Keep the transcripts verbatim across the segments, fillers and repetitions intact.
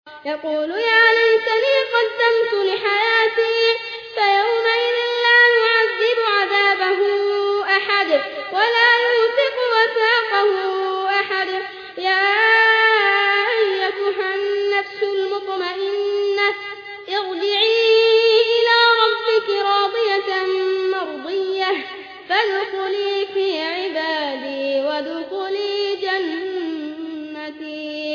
يقول يا ليتني قدمت لحياتي فيومئذ لا يعذب عذابه أحد ولا يوثق وثاقه أحد. يا أيتها النفس المطمئنة ارجعي إلى ربك راضية مرضية فادخلي في عبادي وادخلي جنتي.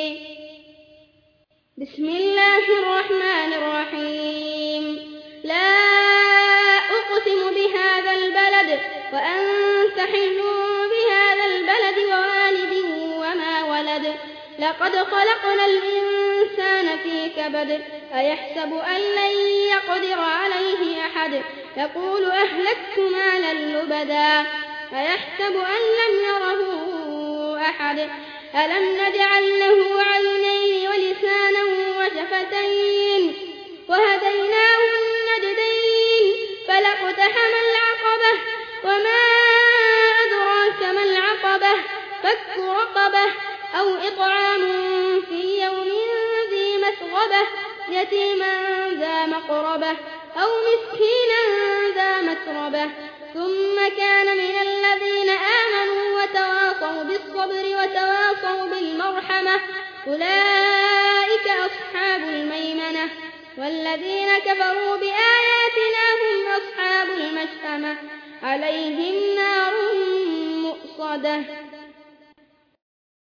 بسم الله الرحمن الرحيم. لا أقسم بهذا البلد وأنت حل بهذا البلد ووالد وما ولد. لقد خلقنا الإنسان في كبد أيحسب أن لن يقدر عليه أحد يقول أهلكت مالا لبدا أيحسب أن لم يره أحد ألم نجعل له عينين ولسانا وشفتين وهديناه النجدين فلاقتحم العقبة وما أدراك ما العقبة فك رقبة أو إطعام في يوم ذي مسغبة يتيما ذا مقربة أو مسكينا ذا متربة ثم كان من الذين آمنوا وتواصوا بالصبر وتواصوا بالمرحمة أولئك أصحاب الميمنة. والذين كفروا بآياتنا هم أصحاب المشأمة عليهم نار مؤصدة.